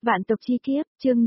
Vạn tộc chi kiếp, chương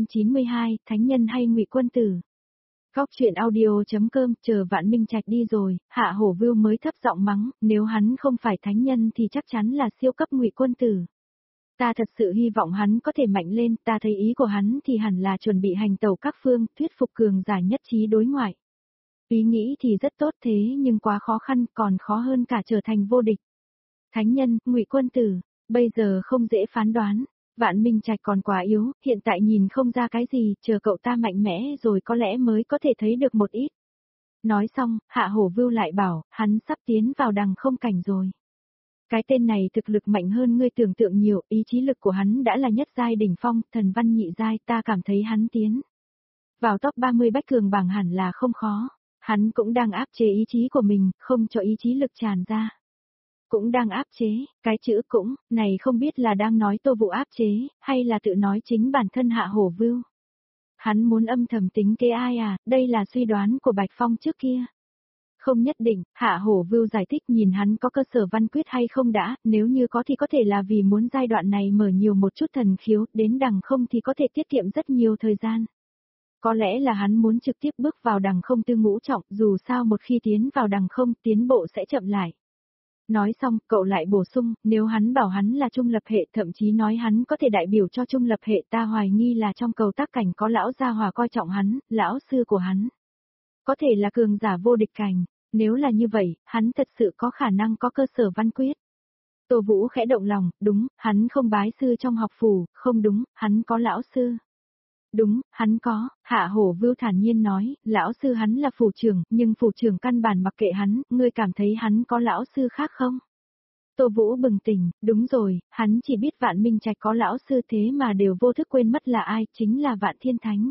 592, thánh nhân hay ngụy quân tử. Góc truyện audio.com, chờ Vạn Minh Trạch đi rồi, Hạ Hổ Vưu mới thấp giọng mắng, nếu hắn không phải thánh nhân thì chắc chắn là siêu cấp ngụy quân tử. Ta thật sự hy vọng hắn có thể mạnh lên, ta thấy ý của hắn thì hẳn là chuẩn bị hành tẩu các phương, thuyết phục cường giả nhất trí đối ngoại. Ý nghĩ thì rất tốt thế nhưng quá khó khăn, còn khó hơn cả trở thành vô địch. Thánh nhân, ngụy quân tử, bây giờ không dễ phán đoán. Vạn Minh Trạch còn quá yếu, hiện tại nhìn không ra cái gì, chờ cậu ta mạnh mẽ rồi có lẽ mới có thể thấy được một ít. Nói xong, Hạ Hổ Vưu lại bảo, hắn sắp tiến vào đằng không cảnh rồi. Cái tên này thực lực mạnh hơn ngươi tưởng tượng nhiều, ý chí lực của hắn đã là nhất giai đỉnh phong, thần văn nhị giai, ta cảm thấy hắn tiến vào top 30 bách cường bảng hẳn là không khó. Hắn cũng đang áp chế ý chí của mình, không cho ý chí lực tràn ra. Cũng đang áp chế, cái chữ cũng, này không biết là đang nói Tô Vũ áp chế, hay là tự nói chính bản thân Hạ Hổ Vưu. Hắn muốn âm thầm tính kế ai à, đây là suy đoán của Bạch Phong trước kia. Không nhất định, Hạ Hổ Vưu giải thích nhìn hắn có cơ sở văn quyết hay không đã, nếu như có thì có thể là vì muốn giai đoạn này mở nhiều một chút thần khiếu, đến đằng không thì có thể tiết kiệm rất nhiều thời gian. Có lẽ là hắn muốn trực tiếp bước vào đằng không tư ngũ trọng, dù sao một khi tiến vào đằng không tiến bộ sẽ chậm lại. Nói xong, cậu lại bổ sung, nếu hắn bảo hắn là trung lập hệ, thậm chí nói hắn có thể đại biểu cho trung lập hệ, ta hoài nghi là trong cầu tác cảnh có lão gia hòa coi trọng hắn, lão sư của hắn. Có thể là cường giả vô địch cảnh, nếu là như vậy, hắn thật sự có khả năng có cơ sở văn quyết. Tô Vũ khẽ động lòng, đúng, hắn không bái sư trong học phủ, không đúng, hắn có lão sư. Đúng, hắn có, Hạ Hổ Vưu thản nhiên nói, lão sư hắn là phủ trưởng, nhưng phủ trưởng căn bản mặc kệ hắn, ngươi cảm thấy hắn có lão sư khác không? Tô Vũ bừng tỉnh, đúng rồi, hắn chỉ biết Vạn Minh Trạch có lão sư thế mà đều vô thức quên mất là ai, chính là Vạn Thiên Thánh.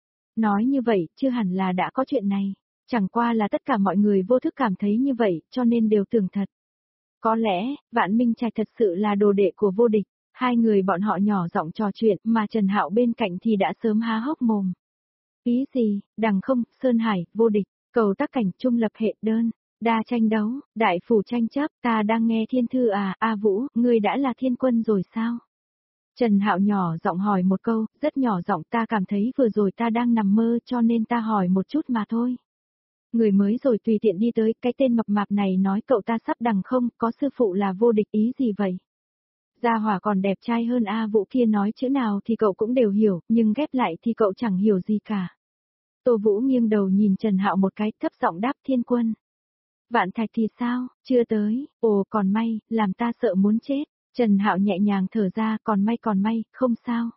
Nói như vậy, chưa hẳn là đã có chuyện này, chẳng qua là tất cả mọi người vô thức cảm thấy như vậy, cho nên đều tưởng thật. Có lẽ, Vạn Minh Trạch thật sự là đồ đệ của vô địch. Hai người bọn họ nhỏ giọng trò chuyện, mà Trần Hạo bên cạnh thì đã sớm há hốc mồm. Ý gì, đằng không, Sơn Hải, vô địch, cầu tác cảnh, trung lập hệ, đơn, đa tranh đấu, đại phủ tranh chấp, ta đang nghe thiên thư à, A Vũ, ngươi đã là thiên quân rồi sao? Trần Hạo nhỏ giọng hỏi một câu, rất nhỏ giọng, ta cảm thấy vừa rồi ta đang nằm mơ cho nên ta hỏi một chút mà thôi. Người mới rồi tùy tiện đi tới, cái tên mập mạp này nói cậu ta sắp đằng không, có sư phụ là vô địch, ý gì vậy? Gia Hỏa còn đẹp trai hơn A Vũ kia, nói chữ nào thì cậu cũng đều hiểu, nhưng ghép lại thì cậu chẳng hiểu gì cả. Tô Vũ nghiêng đầu nhìn Trần Hạo một cái, thấp giọng đáp, thiên quân. Vạn Thạch thì sao, chưa tới, ồ còn may, làm ta sợ muốn chết. Trần Hạo nhẹ nhàng thở ra, còn may, không sao.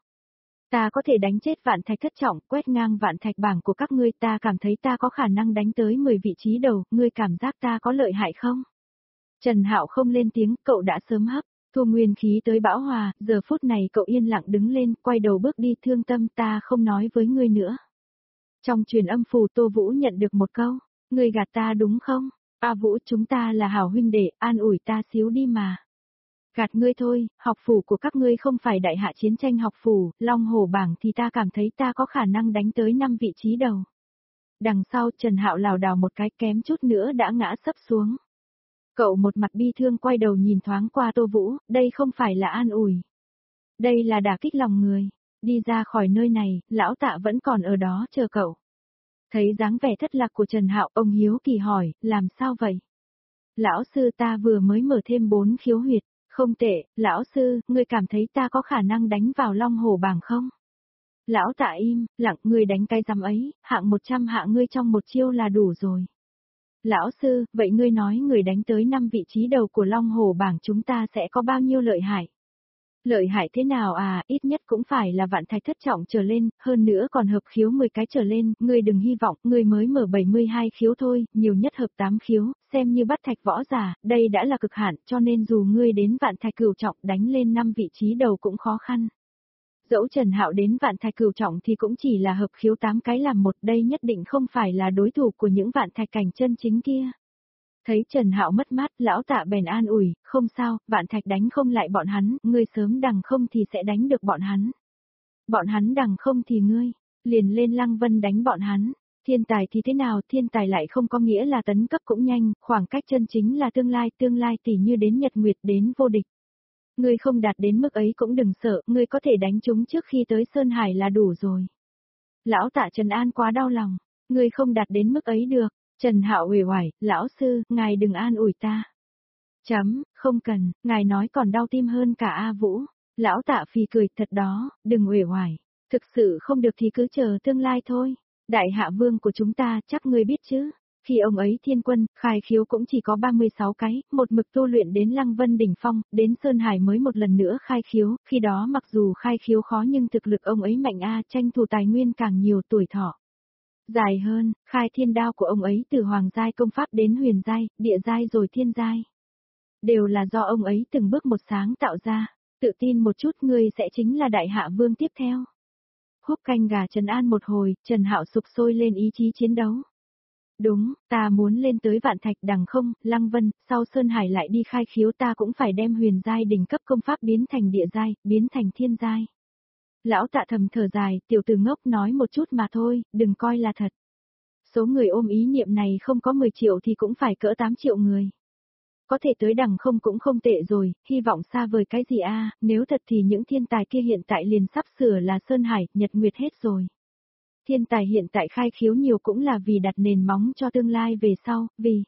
Ta có thể đánh chết Vạn Thạch thất trọng, quét ngang Vạn Thạch bảng của các ngươi, ta cảm thấy ta có khả năng đánh tới 10 vị trí đầu, ngươi cảm giác ta có lợi hại không? Trần Hạo không lên tiếng, cậu đã sớm hấp thu nguyên khí tới bão hòa, giờ phút này cậu yên lặng đứng lên, quay đầu bước đi, thương tâm, ta không nói với ngươi nữa. Trong truyền âm phù Tô Vũ nhận được một câu, ngươi gạt ta đúng không? A Vũ, chúng ta là hảo huynh đệ, an ủi ta xíu đi mà. Gạt ngươi thôi, học phủ của các ngươi không phải đại hạ chiến tranh học phủ, Long Hổ bảng thì ta cảm thấy ta có khả năng đánh tới 5 vị trí đầu. Đằng sau Trần Hạo lảo đảo một cái, kém chút nữa đã ngã sấp xuống. Cậu một mặt bi thương quay đầu nhìn thoáng qua Tô Vũ, đây không phải là an ủi. Đây là đả kích lòng người. Đi ra khỏi nơi này, lão Tạ vẫn còn ở đó chờ cậu. Thấy dáng vẻ thất lạc của Trần Hạo, ông hiếu kỳ hỏi, làm sao vậy? Lão sư, ta vừa mới mở thêm 4 khiếu huyệt, không tệ, lão sư, ngươi cảm thấy ta có khả năng đánh vào Long Hổ bảng không? Lão Tạ im, lặng, ngươi đánh cái rắm ấy, hạng 100 hạ ngươi trong một chiêu là đủ rồi. Lão sư, vậy ngươi nói người đánh tới 5 vị trí đầu của Long Hổ bảng chúng ta sẽ có bao nhiêu lợi hại? Lợi hại thế nào à, ít nhất cũng phải là Vạn Thạch thất trọng trở lên, hơn nữa còn hợp khiếu 10 cái trở lên, ngươi đừng hy vọng, ngươi mới mở 72 khiếu thôi, nhiều nhất hợp 8 khiếu, xem như bắt thạch võ giả, đây đã là cực hạn, cho nên dù ngươi đến Vạn Thạch cửu trọng đánh lên 5 vị trí đầu cũng khó khăn. Dẫu Trần Hạo đến Vạn Thạch cửu trọng thì cũng chỉ là hợp khiếu 8 cái làm một, đây nhất định không phải là đối thủ của những Vạn Thạch cảnh chân chính kia. Thấy Trần Hạo mất mát, lão Tạ bèn an ủi, không sao, Vạn Thạch đánh không lại bọn hắn, ngươi sớm đằng không thì sẽ đánh được bọn hắn. Bọn hắn đằng không thì ngươi, liền lên Lăng Vân đánh bọn hắn. Thiên tài thì thế nào, thiên tài lại không có nghĩa là tấn cấp cũng nhanh, khoảng cách chân chính là tương lai tỷ như đến Nhật Nguyệt đến vô địch. Ngươi không đạt đến mức ấy cũng đừng sợ, ngươi có thể đánh chúng trước khi tới Sơn Hải là đủ rồi. Lão Tạ trấn an quá đau lòng, ngươi không đạt đến mức ấy được. Trần Hạo uể oải, lão sư, ngài đừng an ủi ta. Không cần, ngài nói còn đau tim hơn cả A Vũ. Lão Tạ phì cười, thật đó, đừng uể oải. Thực sự không được thì cứ chờ tương lai thôi. Đại hạ vương của chúng ta chắc ngươi biết chứ. Khi ông ấy thiên quân, khai khiếu cũng chỉ có 36 cái, một mực tu luyện đến Lăng Vân đỉnh phong, đến Sơn Hải mới một lần nữa khai khiếu, khi đó mặc dù khai khiếu khó nhưng thực lực ông ấy mạnh tranh thủ tài nguyên càng nhiều, tuổi thọ dài hơn, khai thiên đao của ông ấy từ hoàng giai công pháp đến huyền giai, địa giai rồi thiên giai. Đều là do ông ấy từng bước một sáng tạo ra, tự tin một chút ngươi sẽ chính là đại hạ vương tiếp theo. Húp canh gà trấn an một hồi, Trần Hạo sục sôi lên ý chí chiến đấu. Đúng, ta muốn lên tới Vạn Thạch Đằng Không, Lăng Vân, sau Sơn Hải lại đi khai khiếu ta cũng phải đem huyền giai đỉnh cấp công pháp biến thành địa giai, biến thành thiên giai. Lão Tạ thầm thở dài, tiểu tử ngốc nói một chút mà thôi, đừng coi là thật. Số người ôm ý niệm này không có 10 triệu thì cũng phải cỡ 8 triệu người. Có thể tới Đằng Không cũng không tệ rồi, hy vọng xa vời cái gì nếu thật thì những thiên tài kia hiện tại liền sắp sửa là Sơn Hải, Nhật Nguyệt hết rồi. Thiên tài hiện tại khai khiếu nhiều cũng là vì đặt nền móng cho tương lai về sau, vì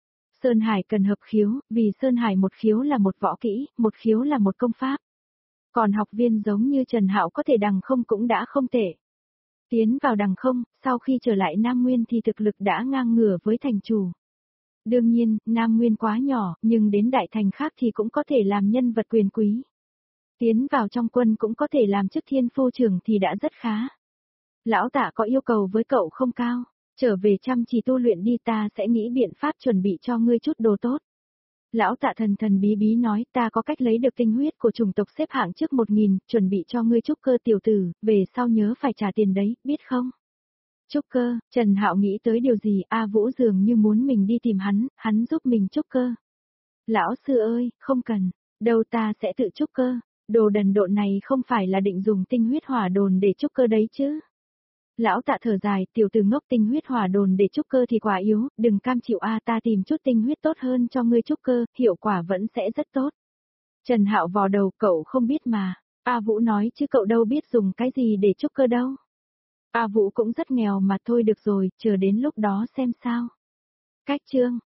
Sơn Hải cần hợp khiếu, vì Sơn Hải một khiếu là một võ kỹ, một khiếu là một công pháp. Còn học viên giống như Trần Hạo có thể Đằng Không cũng đã không tệ. Tiến vào Đằng Không, sau khi trở lại Nam Nguyên thì thực lực đã ngang ngửa với thành chủ. Đương nhiên, Nam Nguyên quá nhỏ, nhưng đến đại thành khác thì cũng có thể làm nhân vật quyền quý. Tiến vào trong quân cũng có thể làm chức thiên phu trưởng thì đã rất khá. Lão Tạ có yêu cầu với cậu không cao, trở về chăm chỉ tu luyện đi, ta sẽ nghĩ biện pháp chuẩn bị cho ngươi chút đồ tốt. Lão Tạ thần thần bí bí nói, ta có cách lấy được tinh huyết của chủng tộc xếp hạng trước 1000, chuẩn bị cho ngươi trúc cơ tiểu tử, về sau nhớ phải trả tiền đấy, biết không? Trúc cơ, Trần Hạo nghĩ tới điều gì, A Vũ dường như muốn mình đi tìm hắn giúp mình trúc cơ. Lão sư ơi, không cần, đâu ta sẽ tự trúc cơ, đồ đần độn này không phải là định dùng tinh huyết hỏa đồn để trúc cơ đấy chứ. Lão Tạ thở dài, tiểu tử ngốc, tinh huyết hỏa đồn để trúc cơ thì quá yếu, đừng cam chịu ta tìm chút tinh huyết tốt hơn cho ngươi trúc cơ, hiệu quả vẫn sẽ rất tốt. Trần Hạo vò đầu, cậu không biết mà. A Vũ nói chứ cậu đâu biết dùng cái gì để trúc cơ đâu. A Vũ cũng rất nghèo mà thôi, được rồi, chờ đến lúc đó xem sao. Cách chương